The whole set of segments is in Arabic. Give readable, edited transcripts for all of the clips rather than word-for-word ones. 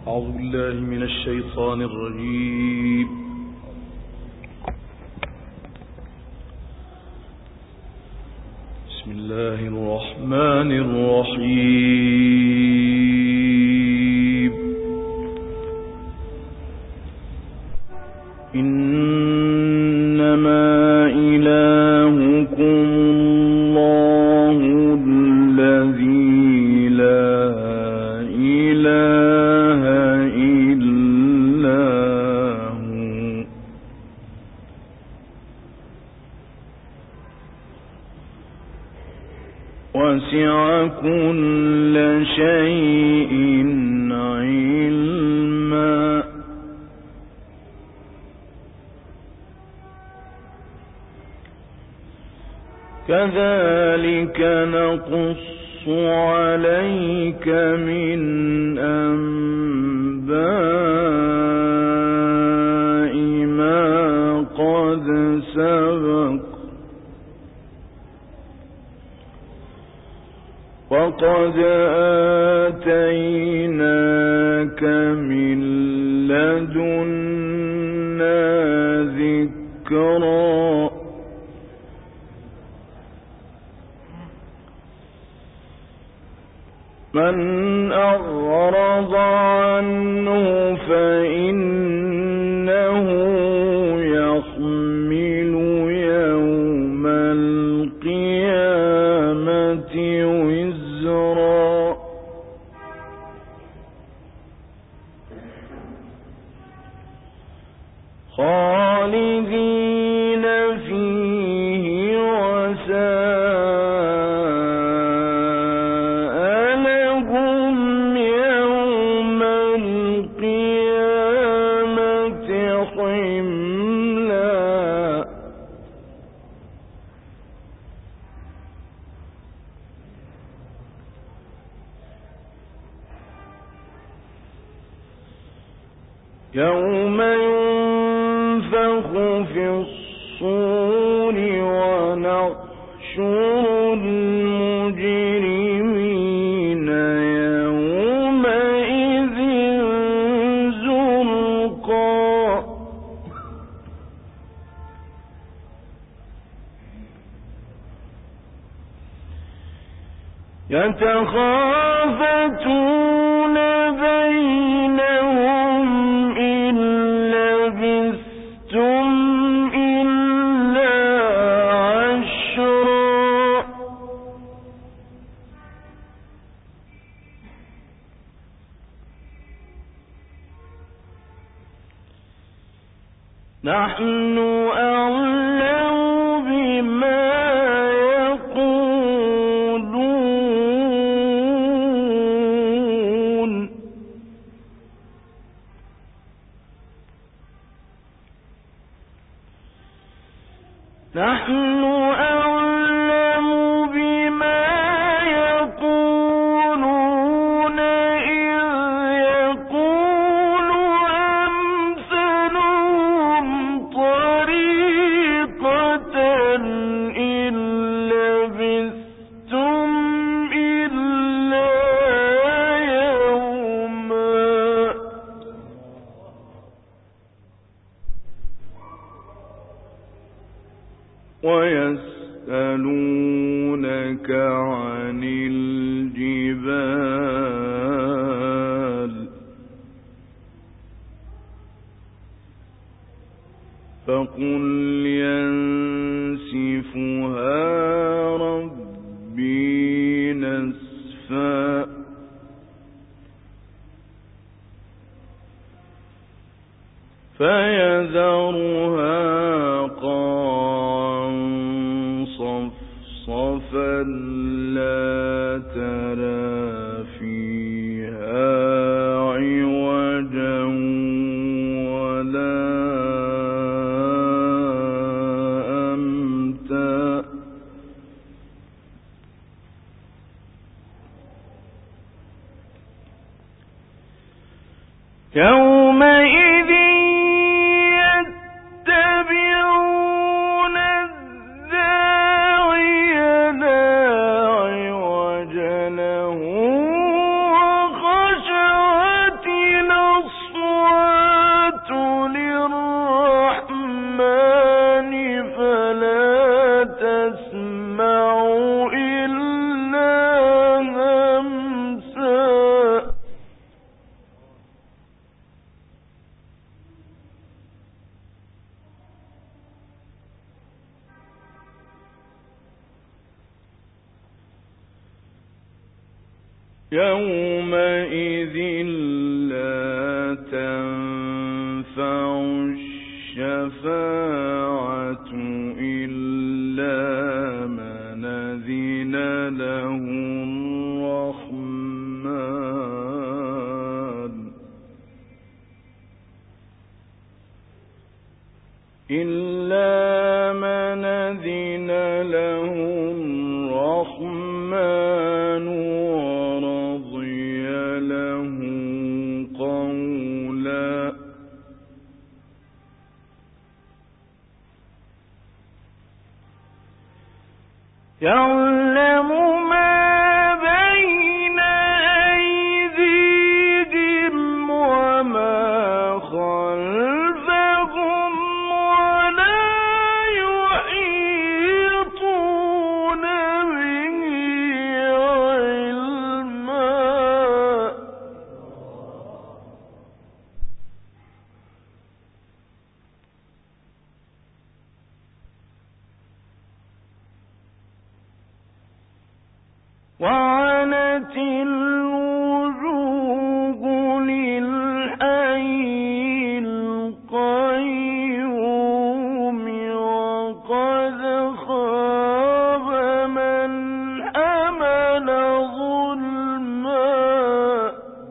أعوذ بالله من الشيطان الرجيم. بسم الله الرحمن الرحيم. إنما إلهكم الله الذي لا إله إلا هو وسع كل شيء علما كذلك نقص عليك من أنباء ما قد سبق وقد آتيناك من لدنا ذكرا من أعرض عنه فإنه يحمل يوم القيامة وزرا خالدين فيه وساء لهم يوم القيامة حملا يوم ينفخ في الصور ونحشر المجرمين يومئذ زرقا يتخافتون بينهم إن لبثتم إلا عشرا نحن أعلم بما يقولون نحن أعلم بما يقولون إذ يقول أمثلهم طريقة إن لبثتم إلا يوما ويسألونك عن الجبال فقل ينسفها ربي نسفا فيذرها قاعا صفصفا لا ترى فيها عوجا ولا أمتا يومئذ يتبعون الداعي لا عوج له وخشعت يومئذ لا تنفع الشفاعة إلا من أذن له الرحمن ورضي له قولا. يعلم ما بين أيديهم وما خلفهم ولا يحيطون به علما. وعنت الوجوه للحي القيوم وقد خاب من حمل ظلما.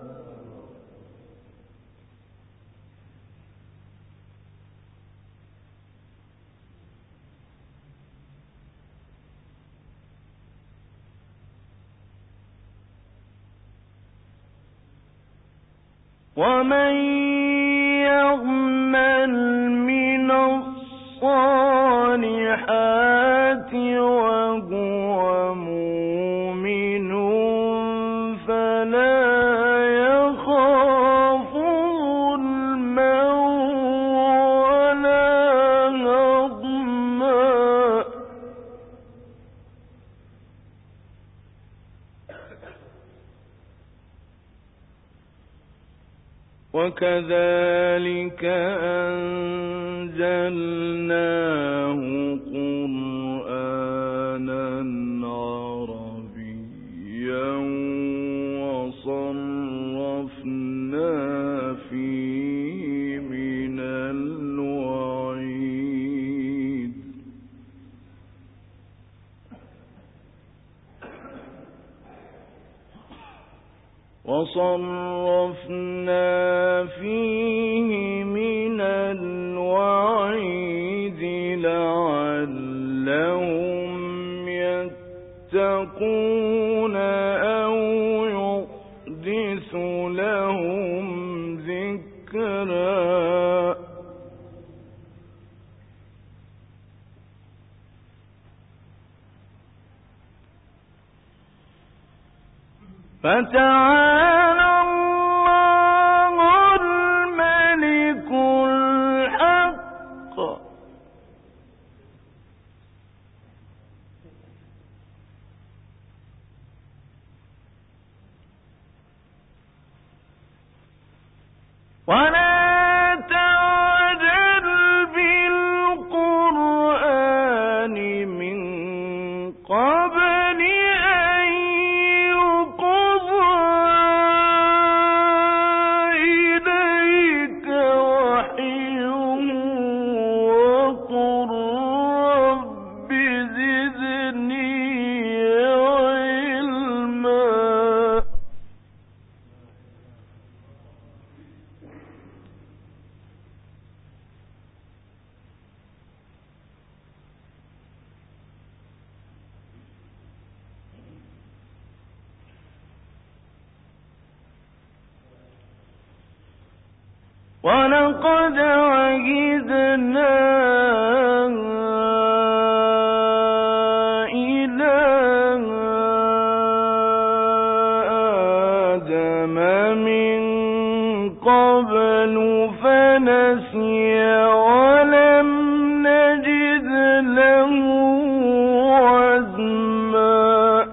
ومن يعمل من الصالحات وهو مؤمن فلا يخاف ظلما ولا هضما. وكذلك أنزلناه قرآنا عربيا وصرفنا فيه من الوعيد. لعلهم يتقون أو يحدث لهم ذكرا. فتعالى الله الملك الحق ولا تعجل بالقرآن من قبل أن يقضى إليك وحيه وقل رب زدني علما. ولقد عهدنا إلى آدم من قبل فنسي ولم نجد له عزما.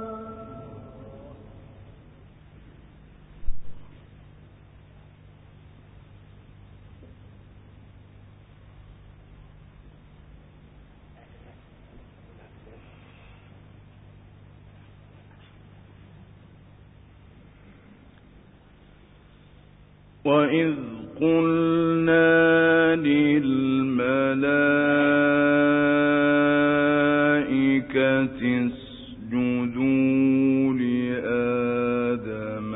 وَإِذْ قُلْنَا لِلْمَلَائِكَةِ اسْجُدُوا لِآدَمَ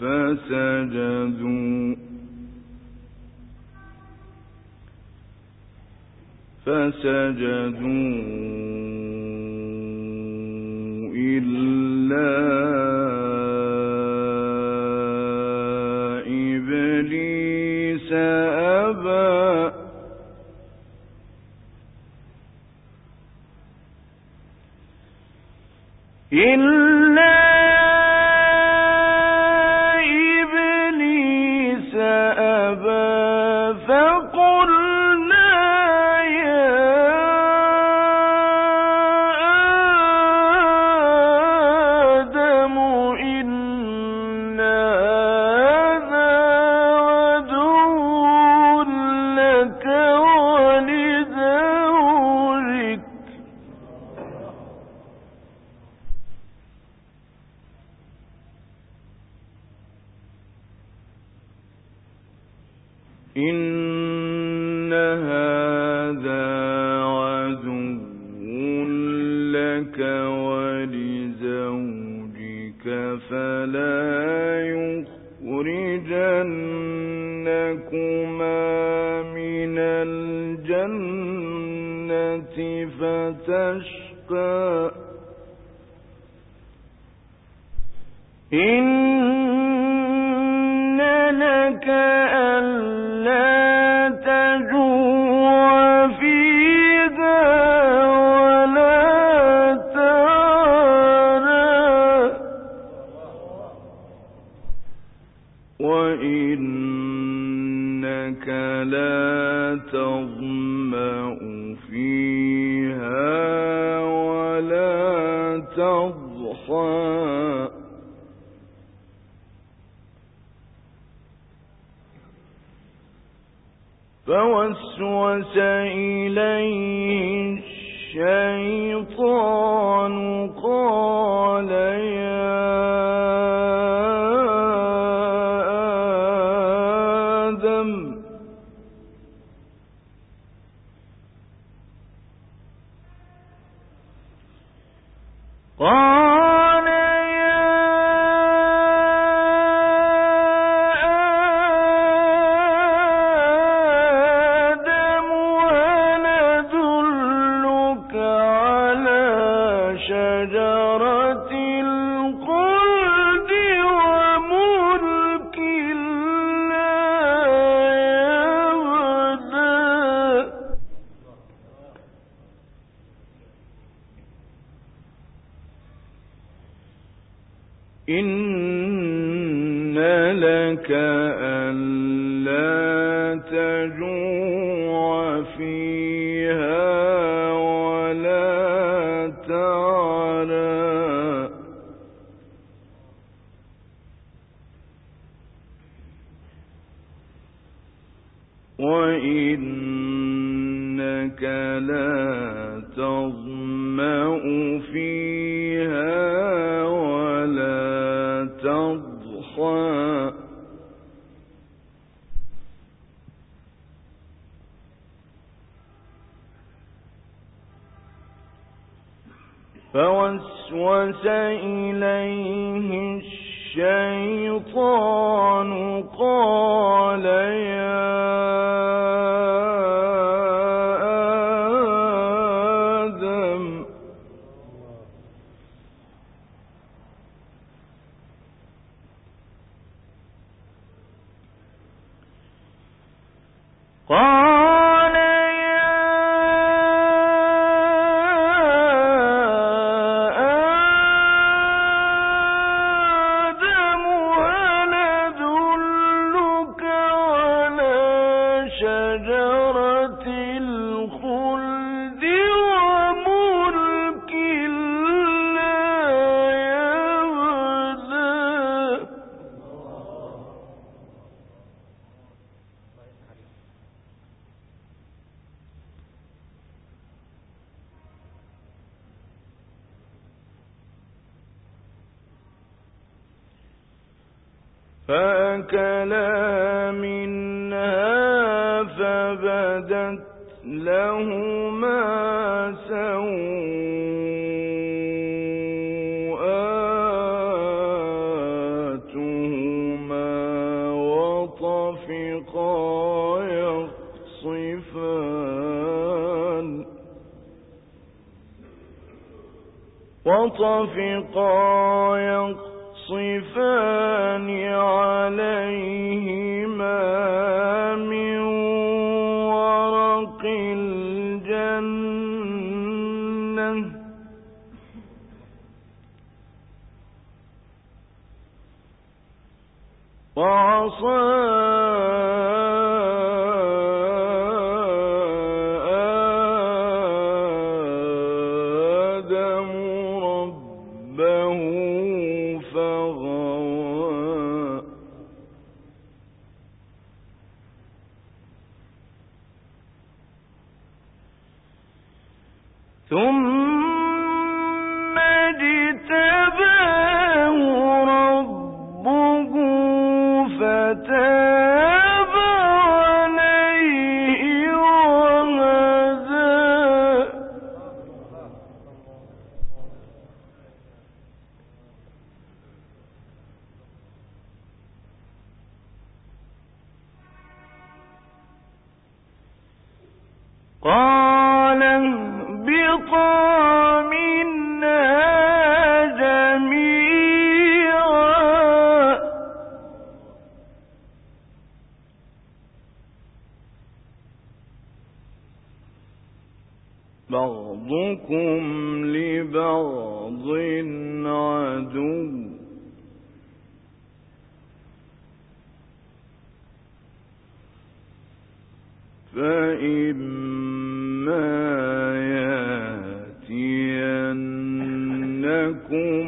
فسجدوا إلا إبليس أبى فقلنا يا آدم إن هذا عدو لك ولزوجك إن هذا عدو لك ولزوجك فلا يخرجنكما من الجنة فتشقى إن لك ألا تجوع فيها ولا تعرى وإنك لا تظمأ فيها ولا تضحى فوسوس إليه الشيطان قال يا آدم هل أدلك على شجرة الخلد وملك لا يبلى إن لك ألا تجوع فيها ولا تعرى وإنك لا تظمأ فيها ولا تضحى فوسوس إليه الشيطان قال يا آدم هل أدلك على شجرة الخلد وملك لا يبلى فأكلا منها فبدت لهما سوآتهما وطفقا يخصفان عليهما من ورق الجنة وعصى ثم اجتباه ربه فتاب عليه وهدى قال اهبطا منها جميعا بعضكم لبعض عدو فإما يأتينكم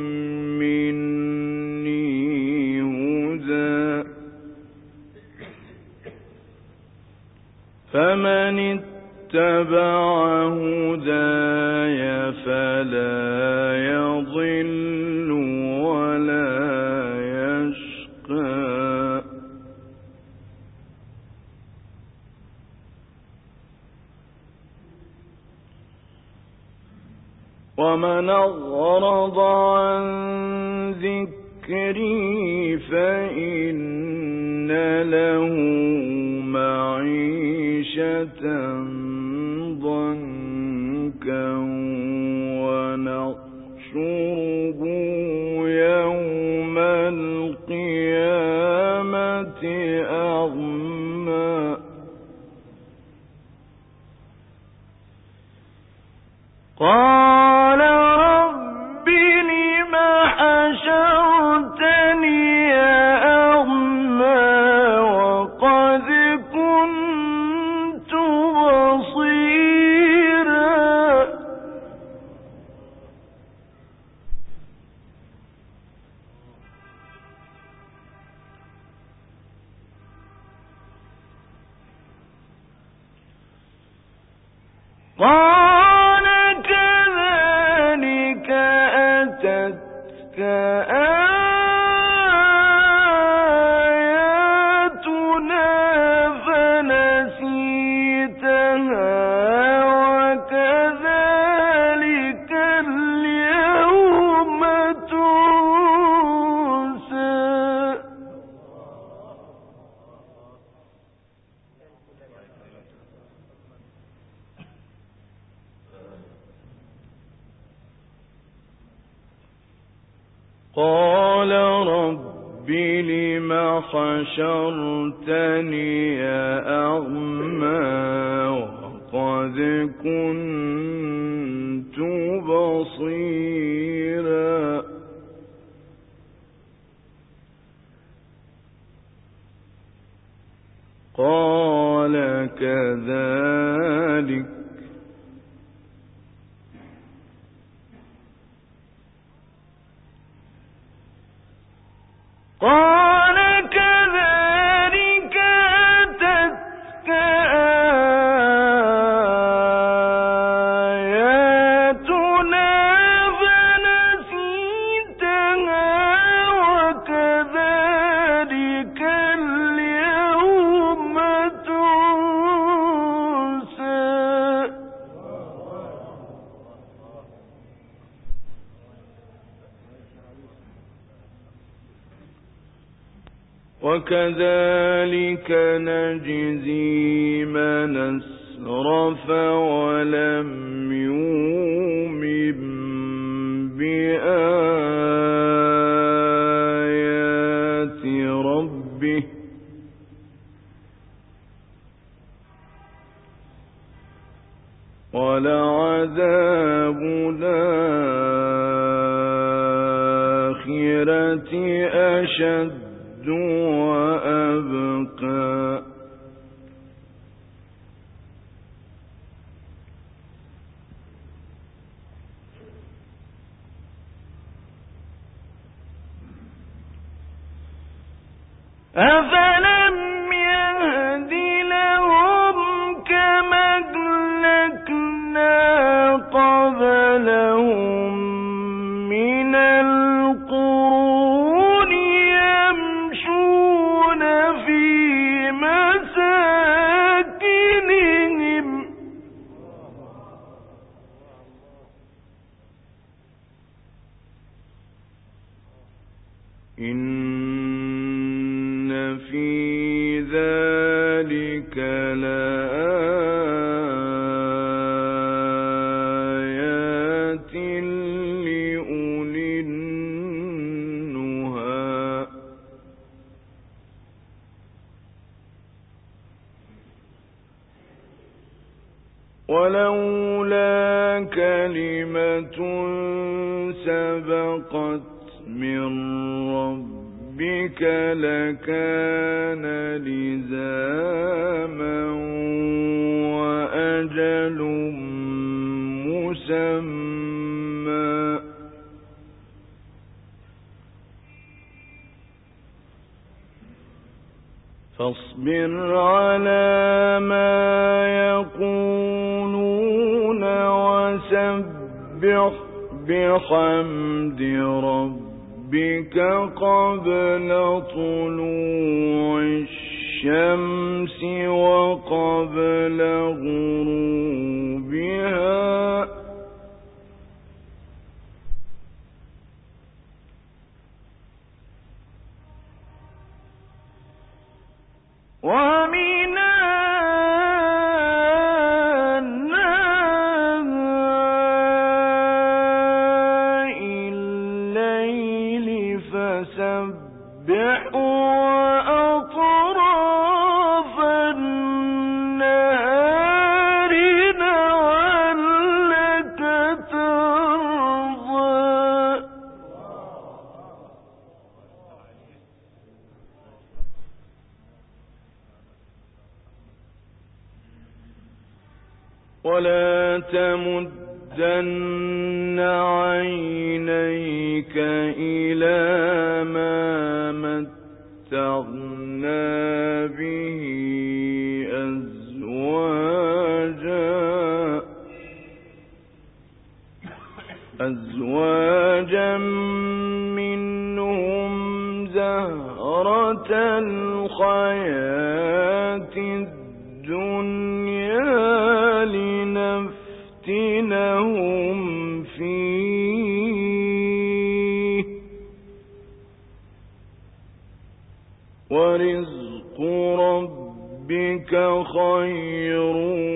مني هدى فمن اتبع هداي فلا يضل ولا يشقى ومن أعرض عن ذكري فإن له معيشة ضنكا ونحشره يوم القيامة أعمى قال رب لم حشرتني أعمى وقد كنت بصيرا قال كذلك أتتك آياتنا فنسيتها وكذلك اليوم تنسى قال رب لم حشرتني أعمى وقد كنت بصيرا قال كذلك قال كذلك أتتك آياتنا فنسيتها وكذلك وكذلك نجزي من أسرف ولم يؤمن بآيات ربه ولعذاب الآخرة أشد وأبقى أفلم يهد لهم كما أهلكنا قبلهم من القرون يمشون في مساكنهم إن في ذلك لآيات لأولي النهى ولولا كلمة سبقت من ربك لكان لزاما وأجل مسمى فاصبر على ما يقولون وسبح بحمد ربك قبل طلوع الشمس وقبل غروبها ومن الليل فسبح وأطراف النهار لعلك ترضى ولا تمدن عينيك إلى ما متعنا به أزواجا منهم زهرة الحياة الدنيا لنفتنهم فيه ورزق ربك خير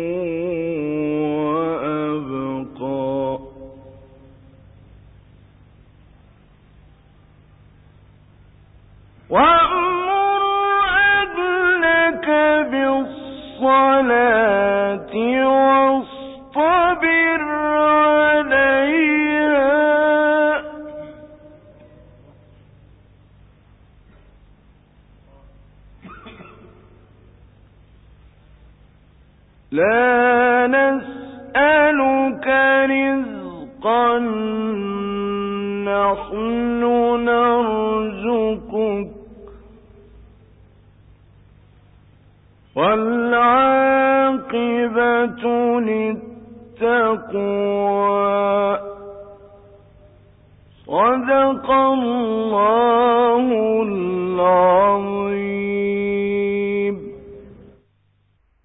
وأبقى وأمر أهلك بالصلاة واصطبر عليها لا نسألك رزقا نحن نرزقك والعاقبة للتقوى صدق الله العظيم.